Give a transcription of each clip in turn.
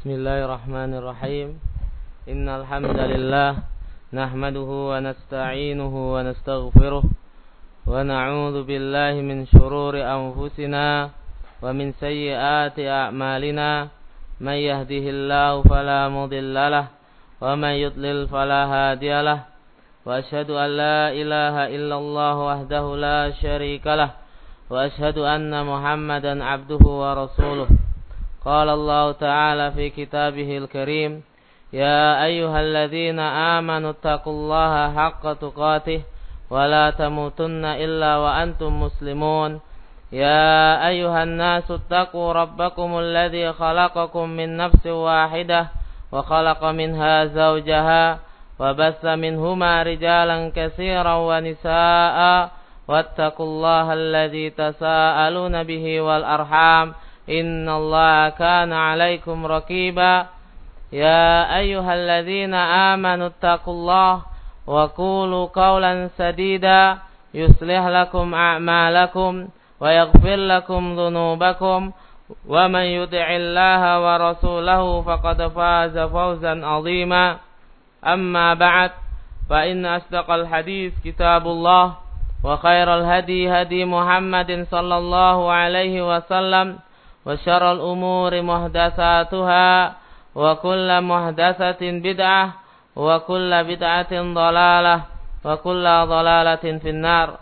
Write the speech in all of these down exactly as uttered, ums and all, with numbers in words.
Bismillahirrahmanirrahim. Innal hamdalillah nahmaduhu wa nasta'inuhu wa nastaghfiruh wa na'udzu billahi min shururi anfusina wa min sayyiati a'malina. May yahdihillahu fala mudhillalah wa may yudlil fala hadiyalah. Wa asyhadu an la ilaha illallah wahdahu la syarikalah wa asyhadu anna Muhammadan abduhu wa rasuluh. Qala Allah Ta'ala fi kitabihil karim, ya ayyuhalladzina amanu taqullaha haqqa tuqatih wa la tamutunna illa wa antum muslimun. Ya ayyuhan nasu taqu rabbakumul ladzi khalaqakum min nafsin wahidah wa khalaqa minha zawjaha wa bassa minhuma rijalan katsiran wa nisaa'a wattaqullaha alladzi tasaaluna bihi wal arham innallaha kana 'alaikum raqiba. Ya ayyuhalladzina amanu taqullaha wa qulu qawlan sadida yuslih lakum a'malakum wa yaghfir lakum dhunubakum wa man yuti'illaha wa rasulahu faqad faza fawzan 'azima. Amma ba'd, fa inna asdaqal hadits kitabullah wa khairal hadi hadi Muhammadin sallallahu alaihi wasallam wa syarrul umuri muhdatsatuha wa kullu muhdatsatin bid'ah wa kullu bid'atin dhalalah wa kullu dhalalatin finnar.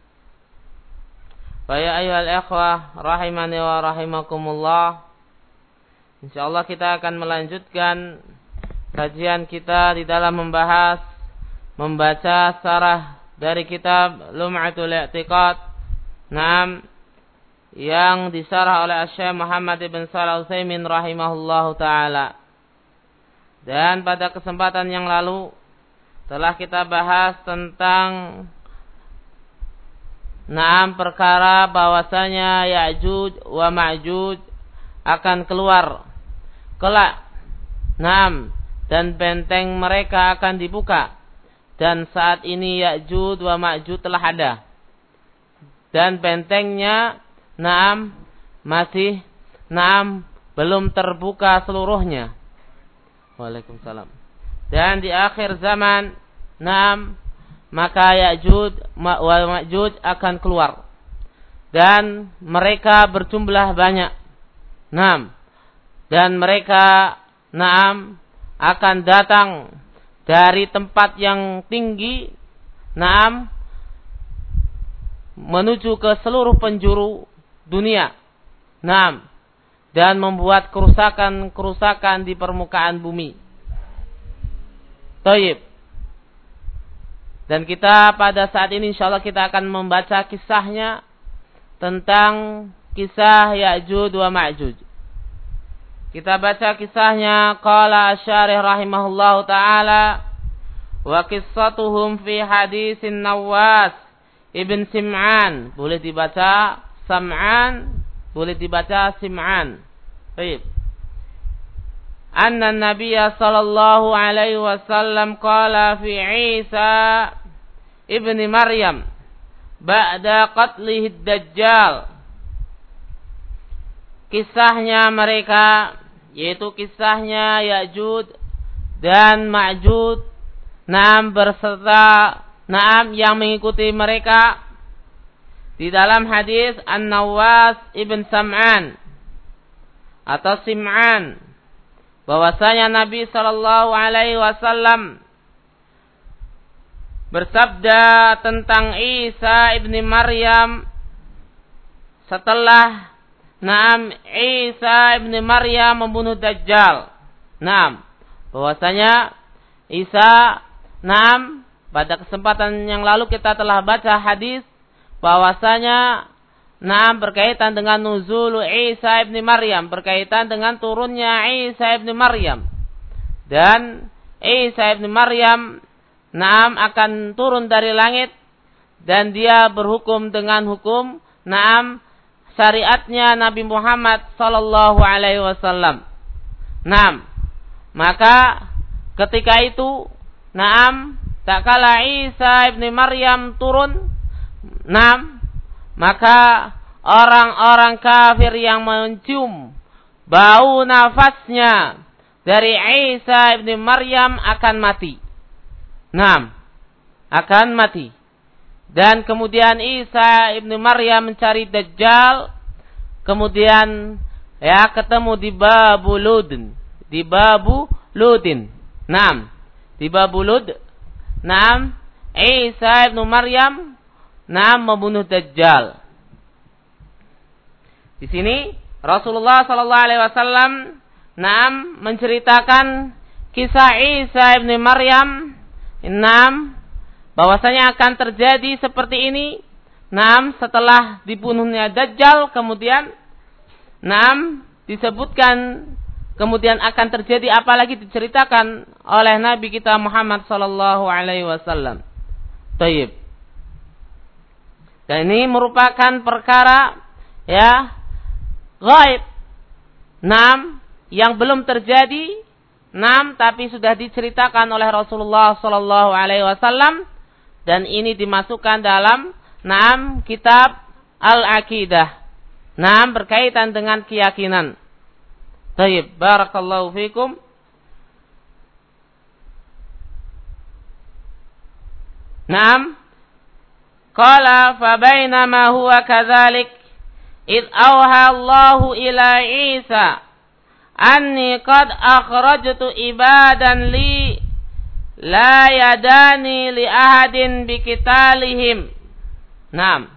Fa ya ayyuhal ikhwah rahimani wa rahimakumullah. Insyaallah kita akan melanjutkan kajian kita di dalam membahas membaca syarah dari kitab Lum'atul I'tiqad, Naam, yang disarah oleh Syekh Muhammad ibn Shalih Al-Utsaimin rahimahullahu taala. Dan pada kesempatan yang lalu telah kita bahas tentang Naam perkara bahwasanya Ya'juj wa Ma'juj akan keluar kelak. Naam, dan benteng mereka akan dibuka. Dan saat ini Ya'juj wa Ma'juj telah ada. Dan bentengnya Naam masih Naam belum terbuka seluruhnya. Waalaikumsalam. Dan di akhir zaman Naam maka Ya'juj wa Ma'juj akan keluar. Dan mereka berjumlah banyak. Naam. Dan mereka Naam akan datang dari tempat yang tinggi, Naam, menuju ke seluruh penjuru dunia, Naam, dan membuat kerusakan-kerusakan di permukaan bumi. Taib. Dan kita pada saat ini insyaallah kita akan membaca kisahnya tentang kisah Ya'juj wa Ma'juj. Kita baca kisahnya. Qala asy-syarih rahimahullahu taala wa qissatuhum fi hadisin Nawas ibn Sim'an. Boleh dibaca Sam'an, boleh dibaca Sim'an. Baik. Anna Nabiyya sallallahu alaihi wasallam qala fi Isa ibn Maryam ba'da qatlihi ad-Dajjal. Kisahnya mereka, yaitu kisahnya Ya'juj dan Ma'juj, Naam, berserta Naam yang mengikuti mereka di dalam hadis An-Nawas ibn Sam'an atau Sim'an, bahwasanya Nabi sallallahu alaihi wasallam bersabda tentang Isa ibn Maryam setelah Naam Isa ibn Maryam membunuh Dajjal. Naam, bahwasanya Isa, Naam, pada kesempatan yang lalu kita telah baca hadis bahwasanya Naam berkaitan dengan nuzul Isa ibn Maryam, berkaitan dengan turunnya Isa ibn Maryam. Dan Isa ibn Maryam Naam akan turun dari langit dan dia berhukum dengan hukum Naam syariatnya Nabi Muhammad sallallahu alaihi wasallam. Naam, maka ketika itu Naam tak kala Isa ibn Maryam turun, Naam, maka orang-orang kafir yang mencium bau nafasnya dari Isa ibn Maryam akan mati. Naam, akan mati. Dan kemudian Isa ibn Maryam mencari Dajjal, kemudian ya ketemu di Babu Ludin, di Babu Ludin. Naam, di Babu Lud. Naam, Isa ibn Maryam naam membunuh Dajjal. Di sini Rasulullah sallallahu alaihi wasallam naam menceritakan kisah Isa ibn Maryam, naam bahwasanya akan terjadi seperti ini, naam setelah dibunuhnya Dajjal, kemudian naam disebutkan kemudian akan terjadi apalagi diceritakan oleh Nabi kita Muhammad sallallahu alaihi wasallam. Taib. Dan ini merupakan perkara ya ghaib. Naam yang belum terjadi, naam tapi sudah diceritakan oleh Rasulullah sallallahu alaihi wasallam, dan ini dimasukkan dalam naam kitab Al-Aqidah. Naam berkaitan dengan keyakinan. Taib, barakallahu fikum. Naam. Qala fa bainama huwa kadzalik id awha Allahu ila Isa anni qad akhrajtu ibadan li la yadani li ahadin biqitalihim. Naam.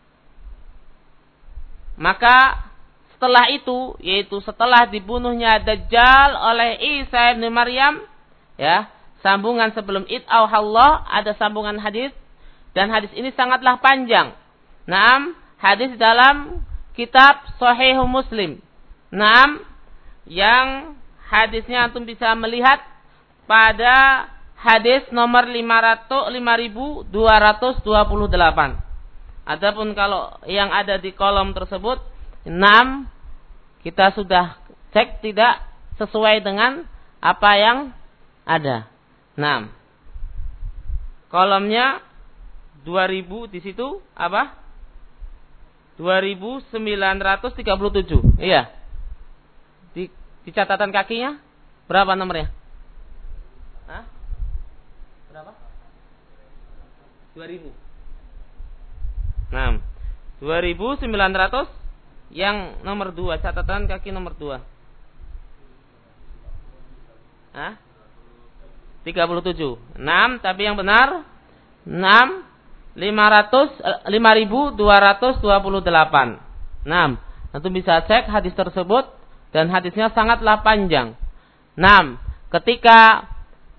Maka setelah itu, yaitu setelah dibunuhnya Dajjal oleh Isa ibn Maryam, ya, sambungan sebelum id auhallah ada sambungan hadis, dan hadis ini sangatlah panjang. Naam, hadis dalam kitab Sahih Muslim. Naam, yang hadisnya antum bisa melihat pada hadis nomor lima ribu dua ratus dua puluh delapan. Adapun kalau yang ada di kolom tersebut, enam, kita sudah cek tidak sesuai dengan apa yang ada. enam. Kolomnya dua ribu di situ apa? dua ribu sembilan ratus tiga puluh tujuh. Iya. Di, di catatan kakinya berapa nomornya? Hah? Berapa? dua ribu. Nah, dua ribu sembilan ratus yang nomor dua, catatan kaki nomor dua. Hah? tiga puluh tujuh. enam, tapi yang benar enam lima ribu dua ratus dua puluh delapan. enam. Nanti bisa cek hadis tersebut, dan hadisnya sangatlah panjang. enam. Ketika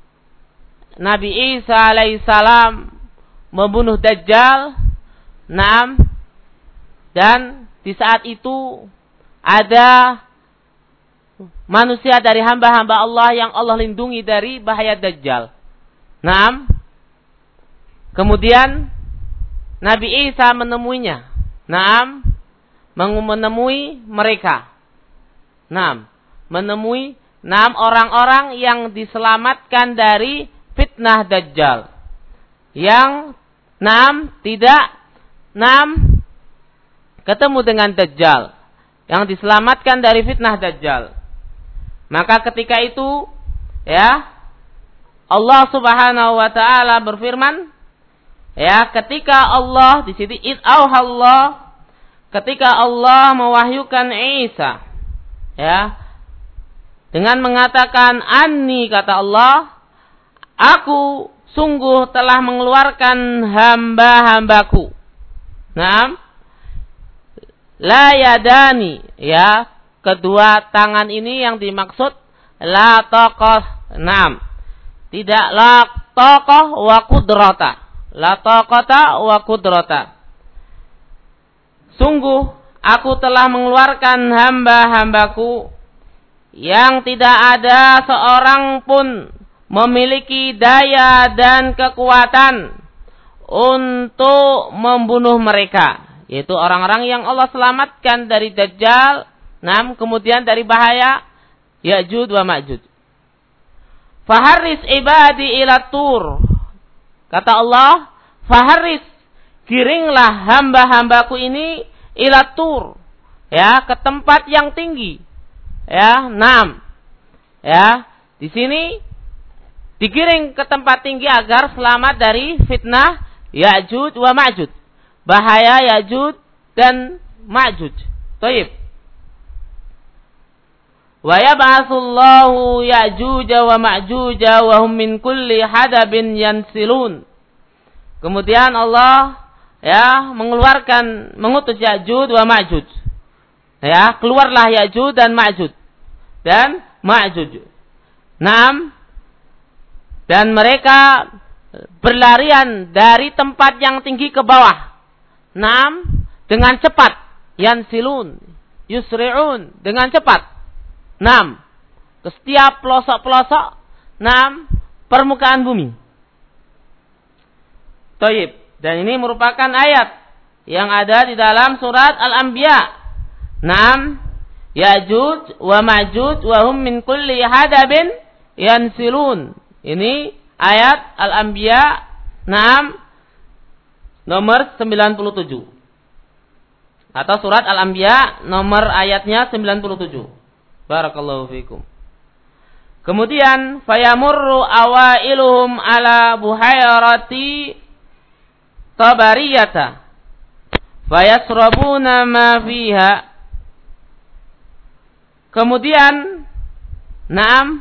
Nabi Isa alaihissalam membunuh Dajjal, enam, dan di saat itu ada manusia dari hamba-hamba Allah yang Allah lindungi dari bahaya Dajjal. Naam. Kemudian Nabi Isa menemuinya. Naam. Menemui mereka. Naam. Menemui enam orang-orang yang diselamatkan dari fitnah Dajjal. Yang enam tidak enam ketemu dengan Dajjal, yang diselamatkan dari fitnah Dajjal. Maka ketika itu, ya, Allah Subhanahu wa taala berfirman, ya, ketika Allah di sini id auhallah, ketika Allah mewahyukan Isa, ya, dengan mengatakan anni, kata Allah, aku sungguh telah mengeluarkan hamba-hambaku. Naam. La yadani, ya, kedua tangan ini yang dimaksud la taqah. Naam. Tidak la taqah wa qudrata. La taqata wa qudrata. Sungguh aku telah mengeluarkan hamba-hambaku yang tidak ada seorang pun memiliki daya dan kekuatan untuk membunuh mereka, yaitu orang-orang yang Allah selamatkan dari Dajjal, nam, kemudian dari bahaya Ya'juj wa Ma'juj. Faharris ibadi ila tur, kata Allah, faharris, kiringlah hamba-hambaku ini ila tur, ya, ke tempat yang tinggi, ya, nam, ya, di sini digiring ke tempat tinggi agar selamat dari fitnah Ya'juj wa Ma'juj, bahaya Ya'juj dan Ma'juj. Baik. Wa yab'atsullahu Ya'juj wa Ma'juj wa hum min kulli hadabin yansilun. Kemudian Allah ya mengeluarkan mengutus Ya'juj wa Ma'juj. Ya, keluarlah Ya'juj dan Ma'juj dan Ma'juj. Naam. Dan mereka berlarian dari tempat yang tinggi ke bawah. Naam, dengan cepat. Yansilun, yusri'un, dengan cepat. Naam, ke setiap pelosok-pelosok, naam, permukaan bumi. Taib. Dan ini merupakan ayat yang ada di dalam surat Al-Anbiya. Naam, Ya'juj wa Ma'juj wa hum min kulli hadabin yansilun. Ini ayat Al-Anbiya enam nomor sembilan puluh tujuh. Atau surat Al-Anbiya nomor ayatnya sembilan puluh tujuh. Barakallahu fikum. Kemudian fayamurru awailuhum ala buhayrati tabariyata fayasrabuna ma fiha. Kemudian naam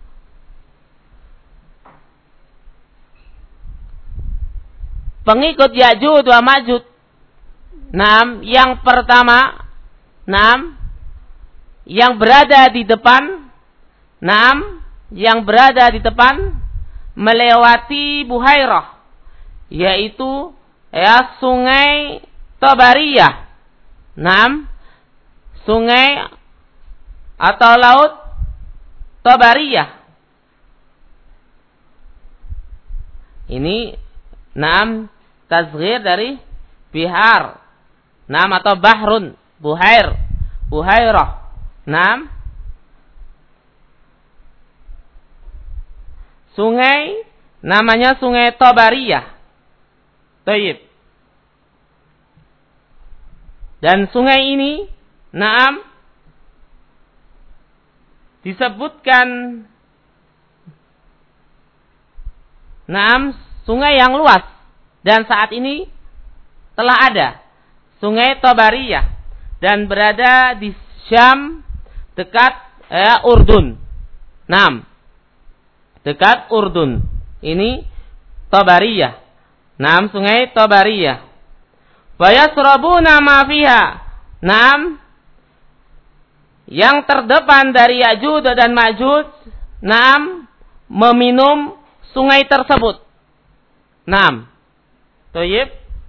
pengikut Ya'juj wa Ma'juj, naam, yang pertama, naam, yang berada di depan, naam, yang berada di depan melewati Buhairah, yaitu ya sungai Tabariyah, naam, sungai atau laut Tabariyah. Ini naam tasghir dari bihar. Naam atau bahrun, buhair, buhairah. Naam. Sungai namanya Sungai Tabariyah. Taib. Dan sungai ini naam disebutkan naam sungai yang luas, dan saat ini telah ada Sungai Tabariyah dan berada di Syam dekat eh, Urdun. Naam. Dekat Urdun. Ini Tabariyah. Naam, Sungai Tabariyah. Fayasrabuna ma fiha. Naam. Yang terdepan dari Ya'juj dan Ma'juj, naam, meminum sungai tersebut. Naam. Thayyib.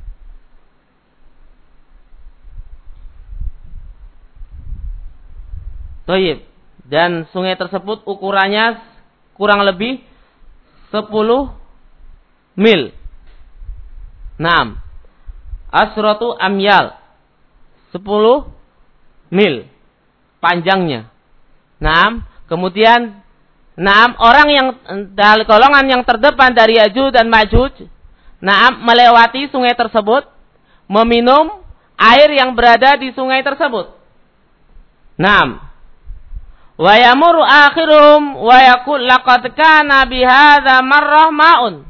Thayyib. Dan sungai tersebut ukurannya kurang lebih sepuluh mil. Naam. Asratu amyal. sepuluh mil panjangnya. Naam. Kemudian naam, orang yang dari golongan yang terdepan dari Ya'juj dan Ma'juj, naam, melewati sungai tersebut, meminum air yang berada di sungai tersebut. Naam. Wa yamuru akhirum wa yaqul laqad kana bihadza marrah ma'un.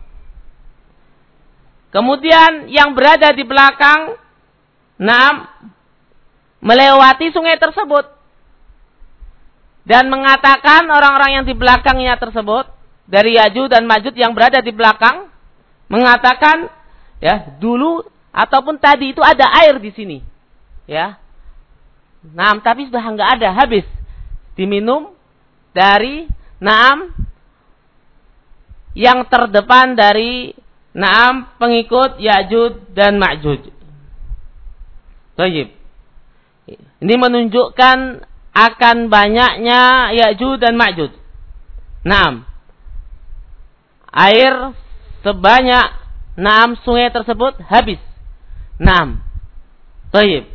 Kemudian yang berada di belakang, naam, melewati sungai tersebut dan mengatakan, orang-orang yang di belakangnya tersebut dari Ya'juj dan Ma'juj yang berada di belakang mengatakan, ya, dulu ataupun tadi itu ada air di sini, ya. Nah, tapi sudah enggak ada, habis diminum dari naam yang terdepan dari naam pengikut Ya'juj dan Ma'juj. Baik. Ini menunjukkan akan banyaknya Ya'juj dan Ma'juj. Naam. Air sebanyak naam sungai tersebut habis. Naam. Baik.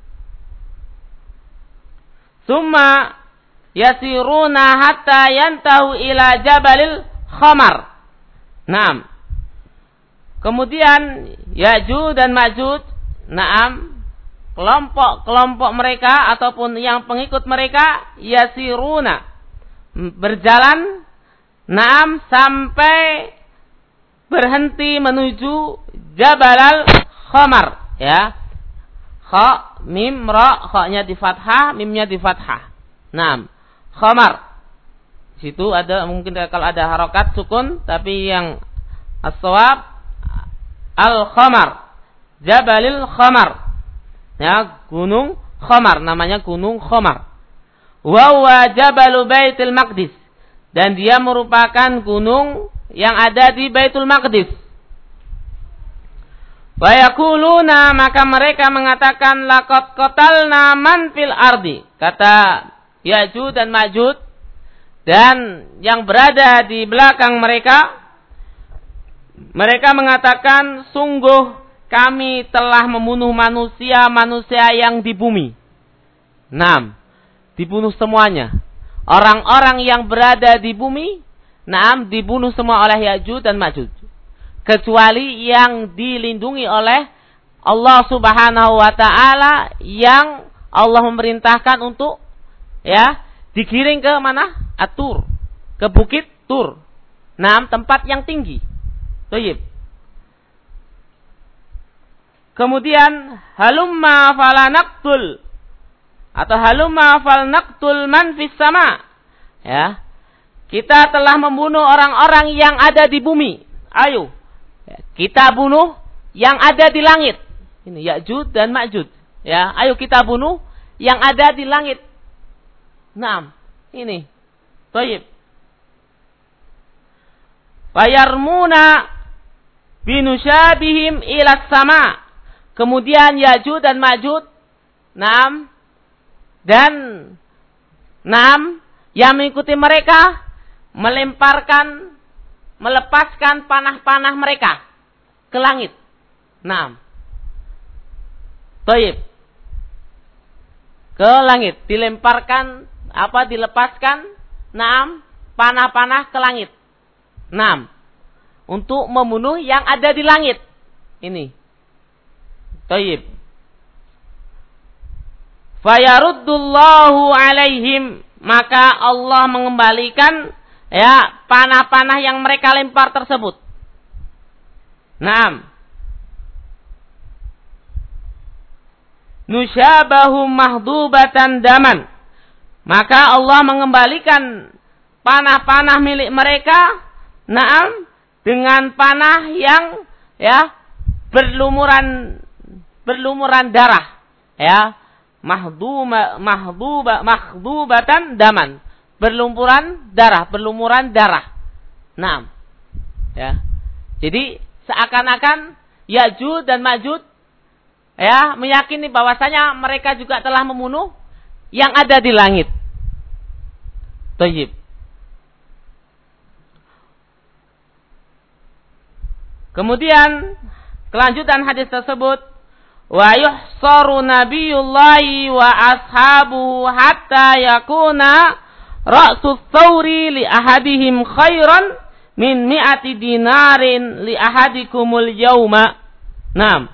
Summa yasiruna hatta yantahu ila Jabalil Khamar. Naam. Kemudian Ya'juj dan Ma'juj, naam, kelompok-kelompok mereka ataupun yang pengikut mereka yasiruna, berjalan naam sampai berhenti menuju Jabal al-Khamar, ya. Kha, mim, ra, kha-nya di fathah, mimnya di fathah. Naam, Khamar. Situ ada mungkin kalau ada harokat sukun, tapi yang as-shawab al-Khamar. Jabalil Khamar. Ya, gunung Khamar, namanya gunung Khamar. Wa huwa Jabalu Baitul Maqdis, dan dia merupakan gunung yang ada di Baitul Maqdis. Wa yaquluna, maka mereka mengatakan laqad qatalna man fil ardi, kata Ya'juj dan Ma'juj dan yang berada di belakang mereka, mereka mengatakan sungguh kami telah membunuh manusia-manusia yang di bumi. Naam, dibunuh semuanya. Orang-orang yang berada di bumi, naam, dibunuh semua oleh Ya'juj dan Ma'juj. Kecuali yang dilindungi oleh Allah Subhanahu wa taala, yang Allah memerintahkan untuk ya digiring ke mana? At-Tur, ke bukit Tur. Naam, tempat yang tinggi. Thayyib. Kemudian halumma falanaqtul, atau halumma falnaqtul man fis sama. Ya. Kita telah membunuh orang-orang yang ada di bumi. Ayo, kita bunuh yang ada di langit. Ini Ya'juj dan Ma'juj. Ya, ayo kita bunuh yang ada di langit. Naam, ini. Thayyib. Fayarmuna binusyabihim ila sama. Kemudian Ya'juj dan Ma'juj, naam, dan naam yang mengikuti mereka melemparkan, melepaskan panah-panah mereka ke langit. Naam. Thayyib. Ke langit, dilemparkan apa dilepaskan, naam, panah-panah ke langit. Naam. Untuk membunuh yang ada di langit. Ini. Thayyib. Fayaruddullahu alaihim, maka Allah mengembalikan ya panah-panah yang mereka lempar tersebut. Naam. Nusyabahum mahdubatan daman, maka Allah mengembalikan panah-panah milik mereka, naam, dengan panah yang ya berlumuran berlumuran darah, ya. Mahduba mahduba mahdubatan daman, berlumuran darah, berlumuran darah. Naam. Ya. Jadi seakan-akan Ya'juj dan Ma'juj ya meyakini bahwasanya mereka juga telah membunuh yang ada di langit. Thayyib. Kemudian kelanjutan hadis tersebut, wa yuhsaru nabiyullahi wa ashabuhu hatta yakuna ra'su thawri li ahadihim khairan min mi'ati dinarin li ahadikumul yawma. Naam.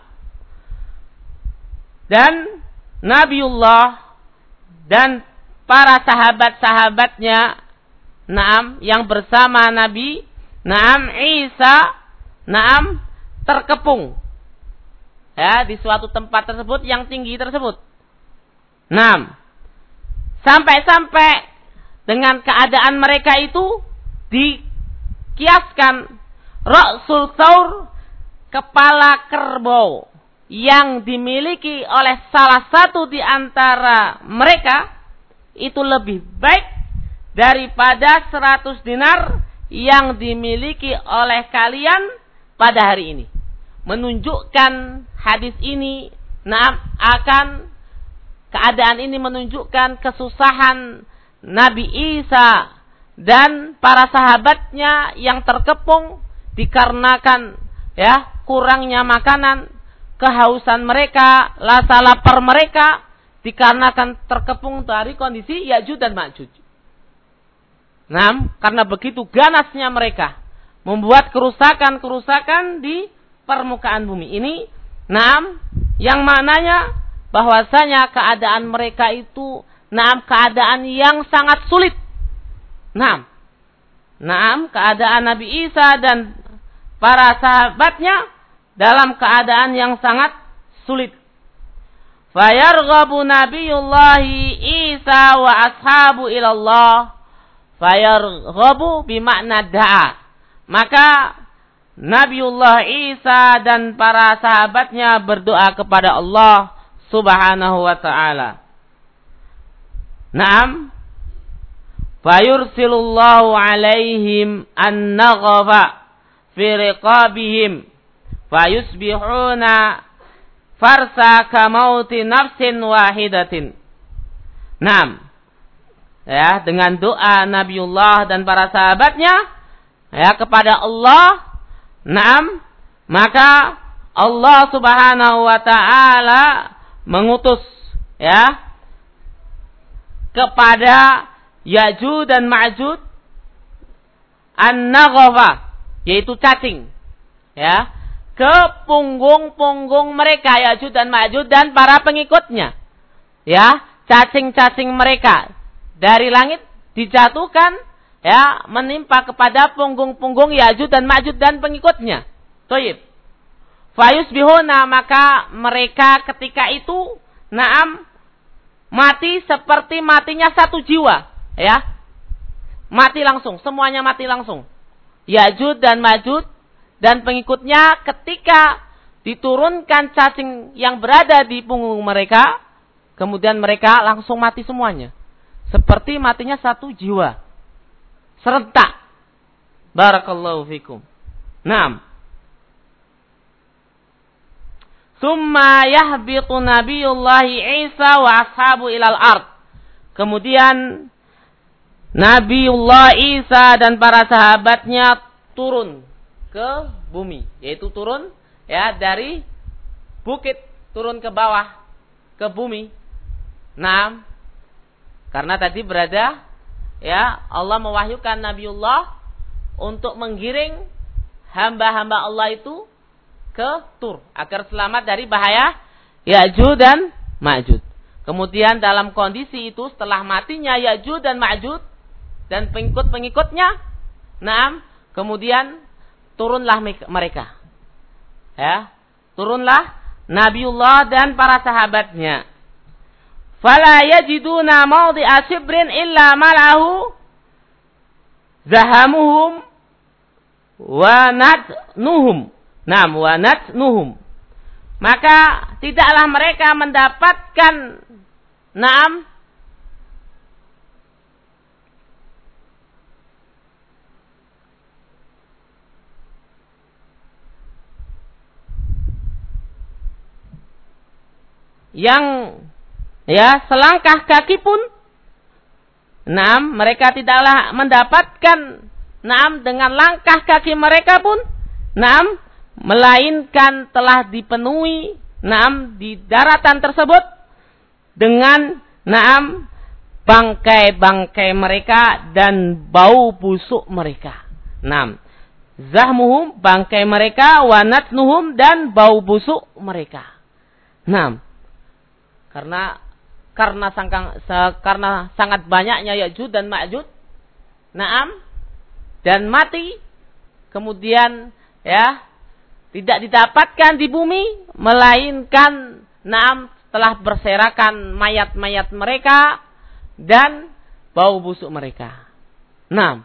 Dan Nabiullah dan para sahabat-sahabatnya, naam, yang bersama Nabi, naam, Isa, naam, terkepung ya di suatu tempat tersebut yang tinggi tersebut. Naam. Sampai-sampai dengan keadaan mereka itu dikiaskan Ra'sul Thawr, kepala kerbau yang dimiliki oleh salah satu di antara mereka itu lebih baik daripada seratus dinar yang dimiliki oleh kalian pada hari ini. Menunjukkan hadis ini, nah, akan keadaan ini menunjukkan kesusahan Nabi Isa dan para sahabatnya yang terkepung dikarenakan ya kurangnya makanan, kehausan mereka, rasa lapar mereka dikarenakan terkepung dari kondisi Ya'juj dan Ma'juj. Nah, karena begitu ganasnya mereka membuat kerusakan-kerusakan di permukaan bumi ini. Nah, yang maknanya bahwasanya keadaan mereka itu, nah, keadaan yang sangat sulit. Naam. Naam, keadaan Nabi Isa dan para sahabatnya dalam keadaan yang sangat sulit. Fayarghabu nabiyullahi Isa wa ashabu ilallah. Fayarghabu bimakna da'a. Maka Nabiullah Isa dan para sahabatnya berdoa kepada Allah Subhanahu wa ta'ala. Naam. Fayursilullahu alaihim an-naghafa fi riqabihim fayusbihuna farsa kamauti nafsin wahidatin. Naam. Ya, dengan doa Nabiullah dan para sahabatnya ya kepada Allah. Naam, maka Allah Subhanahu wa taala mengutus ya kepada Ya'juj dan Ma'juj an-naghafa, yaitu cacing ya, ke punggung-punggung mereka Ya'juj dan Ma'juj dan para pengikutnya. Ya, cacing-cacing mereka dari langit dijatuhkan ya, menimpa kepada punggung-punggung Ya'juj dan Ma'juj dan pengikutnya. Thayyib. Fayusbihuna, maka mereka ketika itu naam mati seperti matinya satu jiwa. Ya, mati langsung, semuanya mati langsung. Ya'juj dan Ma'juj dan pengikutnya ketika diturunkan cacing yang berada di punggung mereka, kemudian mereka langsung mati semuanya. Seperti matinya satu jiwa. Serentak. Barakallahu fikum. Naam. Summa yahbitu nabiyullahi Isa wa ashabu ilal ard. Kemudian Nabiullah Isa dan para sahabatnya turun ke bumi, yaitu turun ya dari bukit turun ke bawah ke bumi. Nah, karena tadi berada ya Allah mewahyukan Nabiullah untuk menggiring hamba-hamba Allah itu ke Tur agar selamat dari bahaya Ya'juj dan Ma'juj. Kemudian dalam kondisi itu setelah matinya Ya'juj dan Ma'juj dan pengikut-pengikutnya, naam, kemudian turunlah mereka. Ya, turunlah Nabiullah dan para sahabatnya. Fala yajiduna mawdi'a shibrin illa mal'ahu zahamuhum wa natnuhum. Naam, wa natnuhum. Maka tidaklah mereka mendapatkan naam yang ya selangkah kaki pun, naam, mereka tidaklah mendapatkan naam dengan langkah kaki mereka pun, naam, melainkan telah dipenuhi naam di daratan tersebut dengan naam bangkai-bangkai mereka dan bau busuk mereka. Naam, zahmuhum, bangkai mereka, wa natnuhum, dan bau busuk mereka. Naam. Karena karena sangkang, karena sangat banyaknya Ya'juj dan Ma'juj, naam, dan mati, kemudian ya tidak didapatkan di bumi, melainkan naam telah berserakan mayat-mayat mereka dan bau busuk mereka. Naam.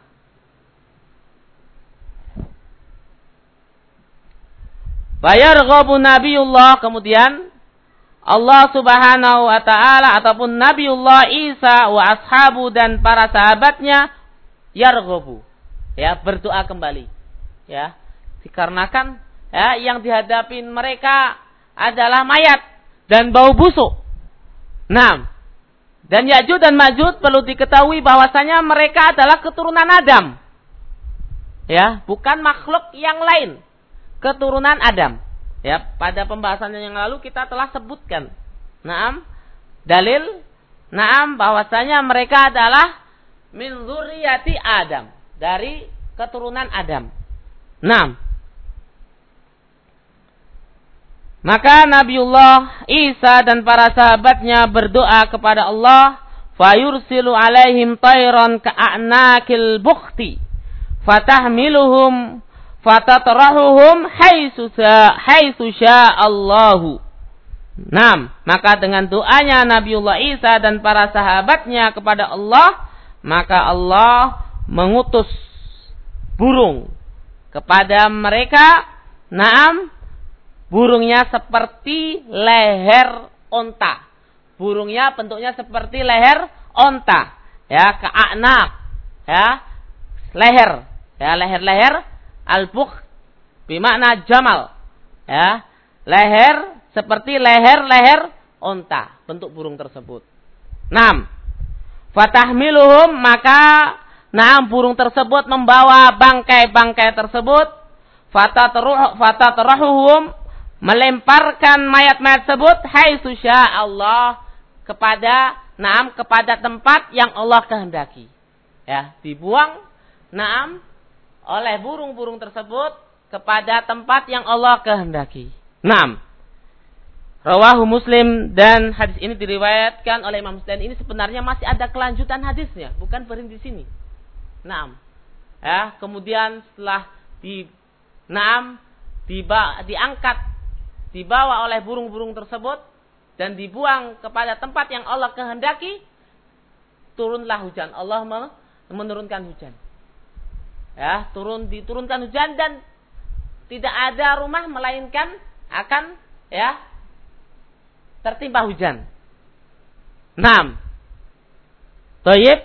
Fayarghabu Nabiullah, kemudian Allah Subhanahu wa ta'ala ataupun Nabiullah Isa wa ashabu dan para sahabatnya yarghabu, ya, berdoa kembali, ya, dikarenakan ya yang dihadapi mereka adalah mayat dan bau busuk. Nah, dan Ya'juj dan Ma'juj perlu diketahui bahwasanya mereka adalah keturunan Adam, ya, bukan makhluk yang lain, keturunan Adam. Ya, pada pembahasan yang lalu kita telah sebutkan, naam, dalil, naam, bahwasanya mereka adalah min dzurriyyati Adam, dari keturunan Adam. Naam. Maka Nabiullah Isa dan para sahabatnya berdoa kepada Allah, fayursilu alaihim tayran ka'anakil bukhti fatahmiluhum fatatrahuhum haitsu haitsu sya'allahu. Naam, maka dengan doanya Nabiullah Isa dan para sahabatnya kepada Allah, maka Allah mengutus burung kepada mereka. Naam, burungnya seperti leher onta. Burungnya bentuknya seperti leher onta, ya, ka'anak, ya, leher, ya, leher-leher al-bukh bermakna jamal, ya, leher seperti leher-leher onta, bentuk burung tersebut. Enam, fatahmiluhum, maka naam burung tersebut membawa bangkai-bangkai tersebut, fatatruh fatatruhum, melemparkan mayat-mayat tersebut haitsu Allah, kepada naam kepada tempat yang Allah kehendaki. Ya, dibuang naam oleh burung-burung tersebut kepada tempat yang Allah kehendaki. Naam. Rawahu Muslim, dan hadis ini diriwayatkan oleh Imam Muslim. Ini sebenarnya masih ada kelanjutan hadisnya, bukan berhenti di sini. Naam. Ya, kemudian setelah di naam diba, diangkat dibawa oleh burung-burung tersebut dan dibuang kepada tempat yang Allah kehendaki, turunlah hujan. Allah menurunkan hujan. Ya, turun diturunkan hujan dan tidak ada rumah melainkan akan ya tertimpa hujan. Naam. Thayyib.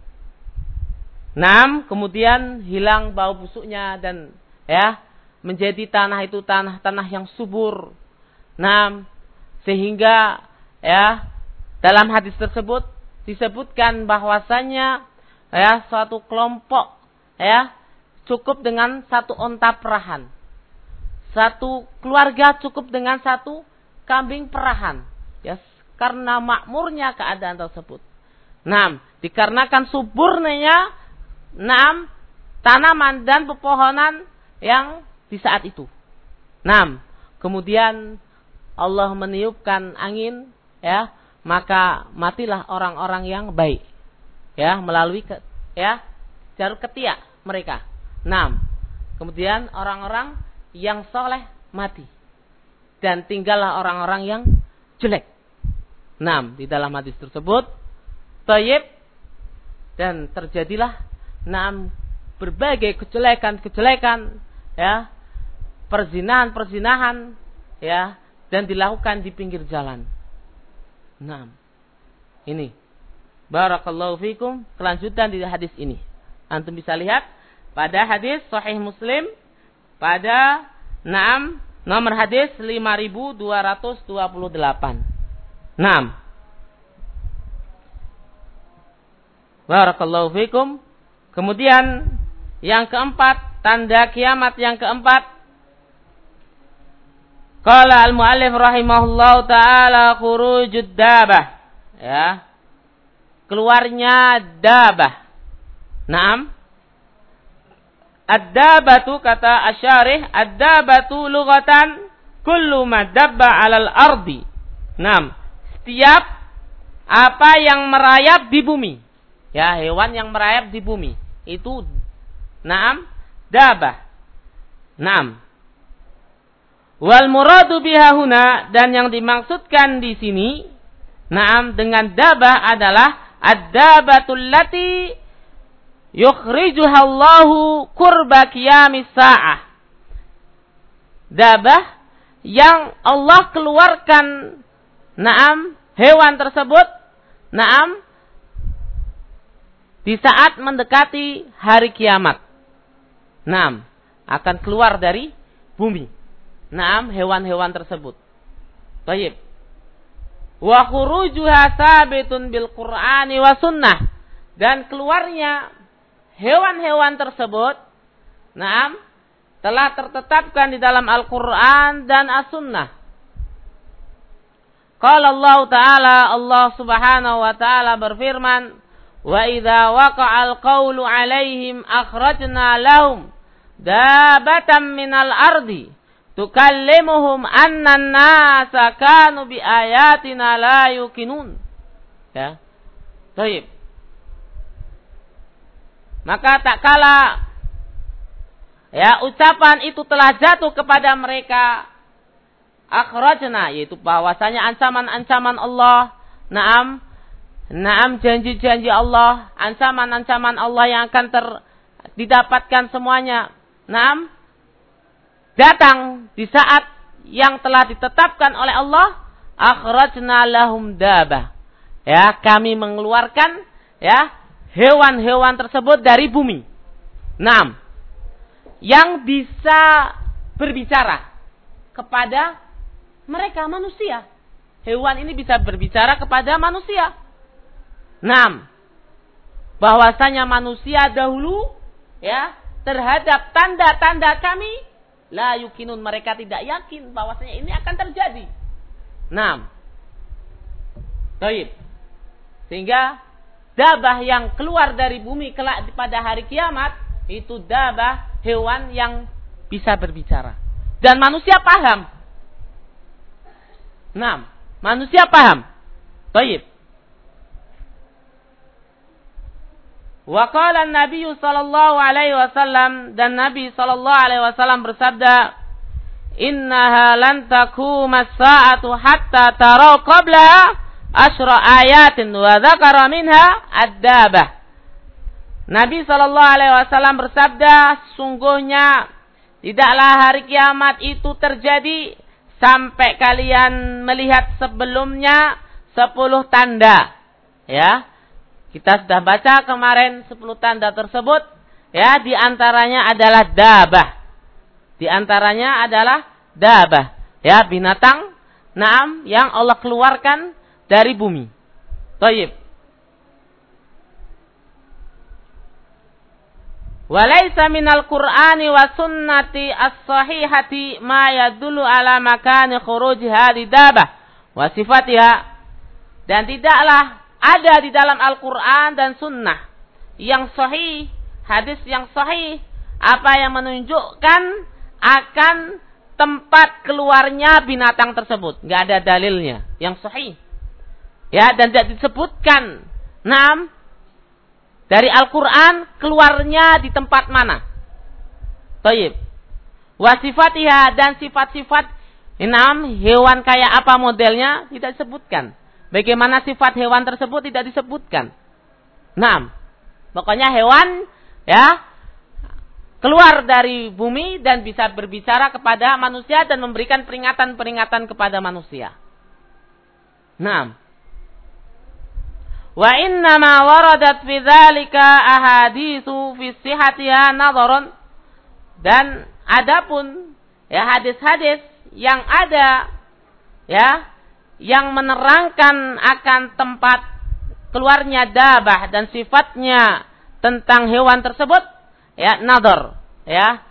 Naam, kemudian hilang bau busuknya dan ya menjadi tanah itu tanah-tanah yang subur. Naam, sehingga ya dalam hadis tersebut disebutkan bahwasanya ya suatu kelompok ya cukup dengan satu onta perahan. Satu keluarga cukup dengan satu kambing perahan. Ya, karena makmurnya keadaan tersebut. Naam, dikarenakan suburnya naam tanaman dan pepohonan yang di saat itu. Naam, kemudian Allah meniupkan angin, ya, maka matilah orang-orang yang baik, ya, melalui ke, ya jalur ketiak mereka. Naam, kemudian orang-orang yang soleh mati dan tinggallah orang-orang yang jelek. Naam, di dalam hadis tersebut thayyib, dan terjadilah naam berbagai kejelekan-kejelekan, ya, perzinahan-perzinahan, ya, dan dilakukan di pinggir jalan. Naam. Ini barakallahu fikum, kelanjutan di hadis ini. Antum bisa lihat pada hadis Sahih Muslim pada naam nomor hadis lima ribu dua ratus dua puluh delapan. Naam. Barakallahu fikum. Kemudian yang keempat, tanda kiamat yang keempat, qala al-muallif rahimahullahu taala khurujud dabah, ya, keluarnya dabah. Naam. Ad-dabatu, kata asyarih, ad-dabatu lughatan kullu ma dabba 'alal ardi. Naam, setiap apa yang merayap di bumi. Ya, hewan yang merayap di bumi itu naam dabah. Naam. Wal muradu biha huna, dan yang dimaksudkan di sini naam dengan dabah adalah ad-dabatul lati yukhrijuha Allahu qurba qiyamis saah. Dabah yang Allah keluarkan naam hewan tersebut naam di saat mendekati hari kiamat. Naam, akan keluar dari bumi. Naam, hewan-hewan tersebut. Baik. Wa khurujuha sabitun bil Qur'ani wa sunnah, dan keluarnya hewan-hewan tersebut naam telah tertetapkan di dalam Al-Qur'an dan As-Sunnah. Qala Allah Ta'ala, Allah Subhanahu wa taala berfirman, wa idza waqa'al qawlu 'alaihim akhrajna lahum dabatan minal ardi tukallimuhum anna an-nasa kanu bi ayatina la yuqinun. Ya. Baik. Maka tak kala ya ucapan itu telah jatuh kepada mereka, akhrajna, yaitu bahwasanya ancaman-ancaman Allah, naam, naam janji-janji Allah, ancaman-ancaman Allah yang akan ter didapatkan semuanya, naam, datang di saat yang telah ditetapkan oleh Allah, akhrajna lahum dabah. Ya, kami mengeluarkan ya hewan-hewan tersebut dari bumi. Naam. Yang bisa berbicara kepada mereka manusia. Hewan ini bisa berbicara kepada manusia. Naam. Bahwasanya manusia dahulu ya terhadap tanda-tanda kami la yukinun, mereka tidak yakin bahwasanya ini akan terjadi. Naam. Baik. Sehingga dabah yang keluar dari bumi kelak pada hari kiamat itu dabah hewan yang bisa berbicara dan manusia paham. Naam, manusia paham. Baik. Wa qala an-nabiy sallallahu alaihi wasallam, dan Nabi sallallahu alaihi wasallam bersabda, "Innaha lan taquma as-sa'atu hatta taraw qabla asyra ayatin wa dzakara minha ad-dabah." Nabi sallallahu alaihi wasallam bersabda, sungguhnya tidaklah hari kiamat itu terjadi sampai kalian melihat sebelumnya sepuluh tanda. Ya. Kita sudah baca kemarin sepuluh tanda tersebut, ya, di antaranya adalah dabah. Di antaranya adalah dabah, ya, binatang naam yang Allah keluarkan dari bumi. Baik. Walaysa minal Qur'ani wa sunnati as-sahihati ma yadullu ala makani khuruj hadhihi dabah wa sifatiha. Dan tidaklah ada di dalam Al-Quran dan Sunnah yang sahih, hadis yang sahih, apa yang menunjukkan akan tempat keluarnya binatang tersebut. Nggak ada dalilnya yang sahih. Ya, dan tidak disebutkan naam dari Al-Quran keluarnya di tempat mana. Baik. Wasifatiha, dan sifat-sifat naam hewan kayak apa modelnya tidak disebutkan. Bagaimana sifat hewan tersebut tidak disebutkan. Naam. Pokoknya hewan ya keluar dari bumi dan bisa berbicara kepada manusia dan memberikan peringatan-peringatan kepada manusia. Naam. Wa inna ma waradat fi dzalika ahaditsu fi sihhatiha nadharun, dan adapun ya hadis-hadis yang ada ya yang menerangkan akan tempat keluarnya dabah dan sifatnya tentang hewan tersebut ya nadhar, ya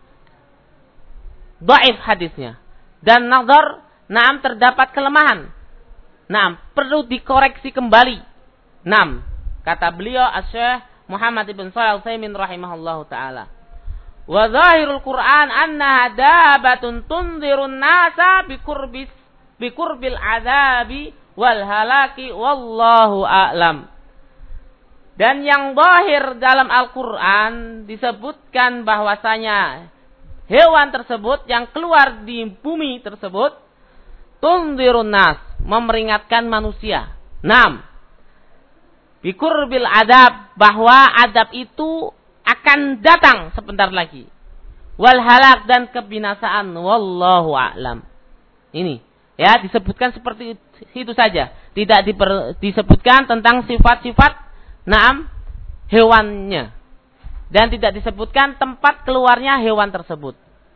dhaif hadisnya, dan nadhar naam terdapat kelemahan, naam perlu dikoreksi kembali. Naam, kata beliau Asy-Syaikh Muhammad ibn Shalih Al-Utsaimin rahimahullahu taala, wa zahirul Qur'an annaha dabatun tunzirun nasa biqurbis biqurbil azabi wal halaki wallahu a'lam. Dan yang zahir dalam Al-Qur'an disebutkan bahwasanya hewan tersebut yang keluar di bumi tersebut tunzirun nas, memperingatkan manusia. Naam. Biqurbil adab, bahwa adab itu akan datang sebentar lagi. Wal halak, dan kebinasaan, wallahu a'lam. Ini ya disebutkan seperti itu saja, tidak diper, disebutkan tentang sifat-sifat naam hewannya, dan tidak disebutkan tempat keluarnya hewan tersebut.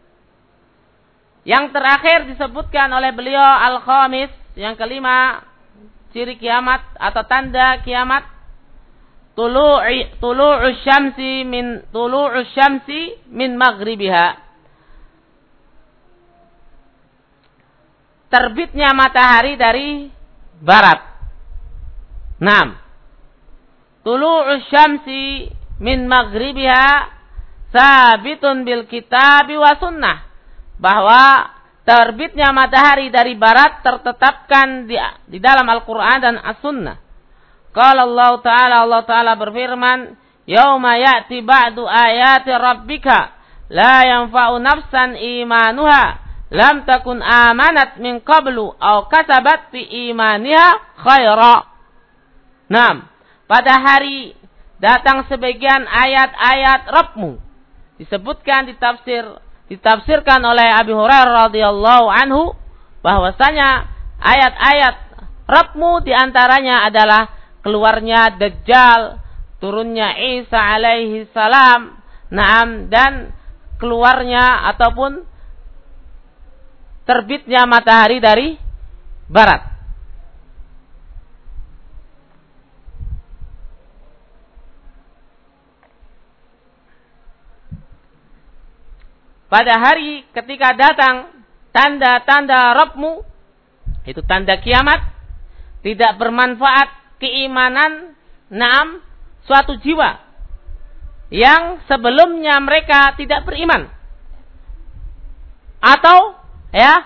Yang terakhir disebutkan oleh beliau al-khamis, yang kelima, ciri kiamat atau tanda kiamat, tulu'i tulu'u syamsi min tulu'u syamsi min maghribiha, terbitnya matahari dari barat. Naam. Tulu'u syamsi min maghribiha sabitun bil kitabi wa sunnah. Bahwa terbitnya matahari dari barat tertetapkan di, di dalam Al-Quran dan As-Sunnah. Qala Allah Ta'ala, Allah Ta'ala berfirman, "Yauma ya'ti ba'du ayati rabbika la yanfa'u nafsan imanuha lam takun amanat min qablu aw kasabat fi imaniha khaira." Naam, pada hari datang sebagian ayat-ayat Rabbmu. Disebutkan di tafsir ditafsirkan oleh Abi Hurairah radhiyallahu anhu bahwasanya ayat-ayat Rabbmu diantaranya adalah keluarnya Dajjal, turunnya Isa alaihi salam, naam, dan keluarnya ataupun terbitnya matahari dari barat. Pada hari ketika datang tanda-tanda Rabbmu, itu tanda kiamat, tidak bermanfaat keimanan naam suatu jiwa yang sebelumnya mereka tidak beriman, atau ya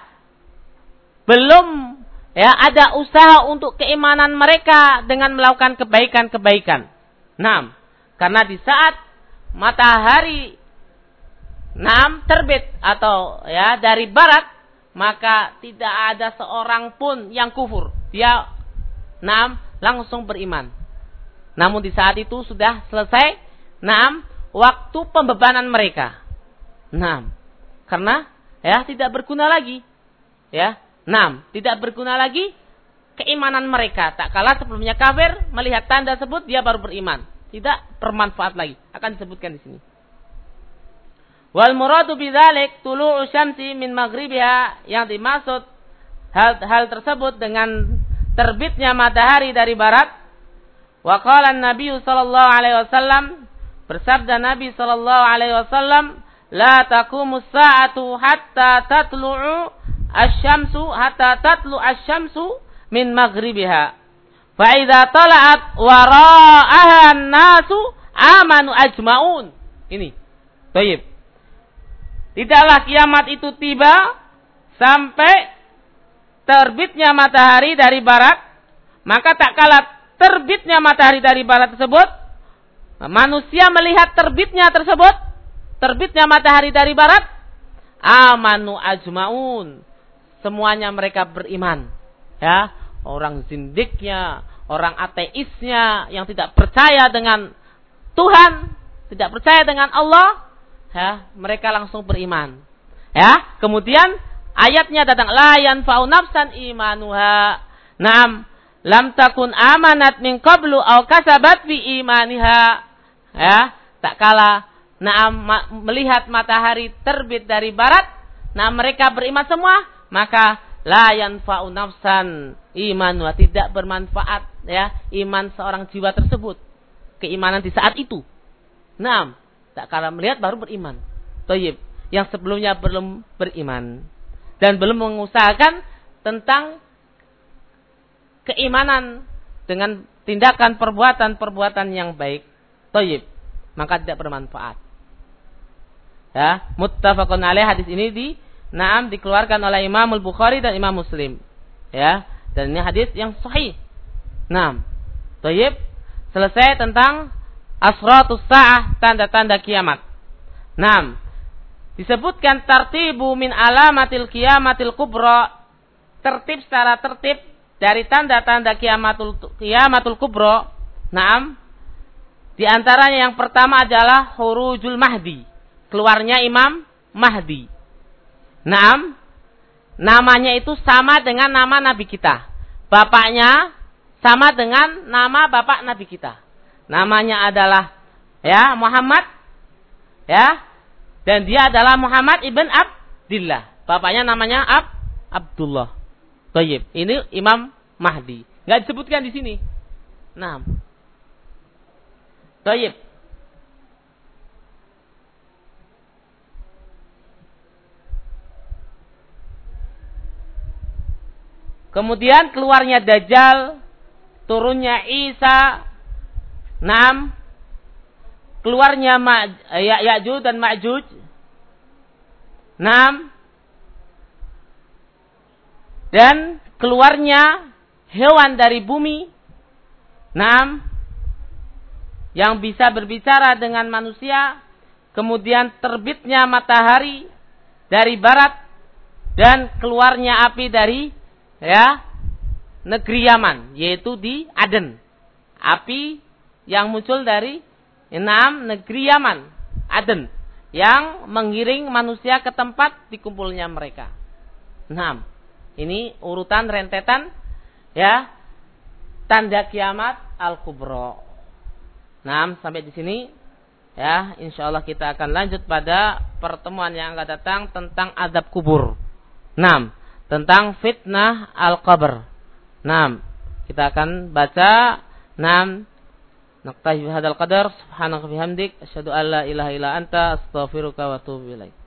belum ya ada usaha untuk keimanan mereka dengan melakukan kebaikan-kebaikan. Naam, karena di saat matahari naam terbit atau ya dari barat, maka tidak ada seorang pun yang kufur. Dia naam langsung beriman. Namun di saat itu sudah selesai naam waktu pembebanan mereka. Naam, karena ya tidak berguna lagi. Ya, naam, tidak berguna lagi keimanan mereka. Tak kala sebelumnya kafir, melihat tanda tersebut dia baru beriman. Tidak bermanfaat lagi. Akan disebutkan di sini. Wal muradu bidzalik tulu'u syamsi min maghribiha, yang dimaksud hal hal tersebut dengan terbitnya matahari dari barat. Wa qala an-nabiy sallallahu alaihi wasallam, bersabda Nabi sallallahu alaihi wasallam, la taqumus sa'atu hatta tatlu'u asy-syamsu hatta tatlu asy-syamsu min maghribiha. Fa idza tala'at wara'aha an-nasu amanu ajma'un. Ini. Baik. Tidaklah kiamat itu tiba sampai terbitnya matahari dari barat, maka tak kala terbitnya matahari dari barat tersebut, manusia melihat terbitnya tersebut, terbitnya matahari dari barat, amanu ajmaun, semuanya mereka beriman. Ya, orang zindiknya, orang ateisnya yang tidak percaya dengan Tuhan, tidak percaya dengan Allah, ya, mereka langsung beriman. Ya, kemudian ayatnya datang, la yanfa'u nafsan imanuha. Naam, lam takun amanat min qablu aw kasabat fi imaniha. Ya, tak kala naam melihat matahari terbit dari barat, nah mereka beriman semua, maka la yanfa'u nafsan imanuha, tidak bermanfaat ya iman seorang jiwa tersebut, keimanan di saat itu. Naam, tak kala melihat baru beriman. Thayyib, yang sebelumnya belum beriman dan belum mengusahakan tentang keimanan dengan tindakan perbuatan-perbuatan yang baik, thayyib, maka tidak bermanfaat. Ya, muttafaqun alaih, hadis ini di Naam dikeluarkan oleh Imam Al-Bukhari dan Imam Muslim. Ya, dan ini hadis yang sahih. Naam. Thayyib, selesai tentang asratus sa'ah, tanda-tanda kiamat. Naam. Disebutkan tartibu min alamatil qiyamatil kubra, tertib secara tertib dari tanda-tanda kiamatul qiyamatul kubra. Naam. Di antaranya yang pertama adalah khurujul mahdi, keluarnya Imam Mahdi. Naam. Namanya itu sama dengan nama nabi kita. Bapaknya sama dengan nama bapak nabi kita. Namanya adalah ya Muhammad, ya, dan dia adalah Muhammad ibn Abdillah. Bapaknya namanya Ab Abdullah. Thayyib. Ini Imam Mahdi. Enggak disebutkan di sini. Nah. Thayyib. Kemudian keluarnya Dajjal, turunnya Isa, Naam, keluarnya Ma, ya, Ya'juj dan Ma'juj. Naam. Dan keluarnya hewan dari bumi. Naam, yang bisa berbicara dengan manusia, kemudian terbitnya matahari dari barat dan keluarnya api dari ya negeri Yaman, yaitu di Aden. Api yang muncul dari enam negeri Yaman, Aden, yang mengiring manusia ke tempat dikumpulnya mereka. Enam. Ini urutan rentetan ya tanda kiamat al-kubra. Nah, sampai di sini ya, insyaallah kita akan lanjut pada pertemuan yang akan datang tentang azab kubur. Nah, tentang fitnah al-qabr. Nah, kita akan baca enam naqtahi bihadzal qadar subhanaka bihamdik asyhadu an la ilaha illa anta astaghfiruka wa atubu ilaik.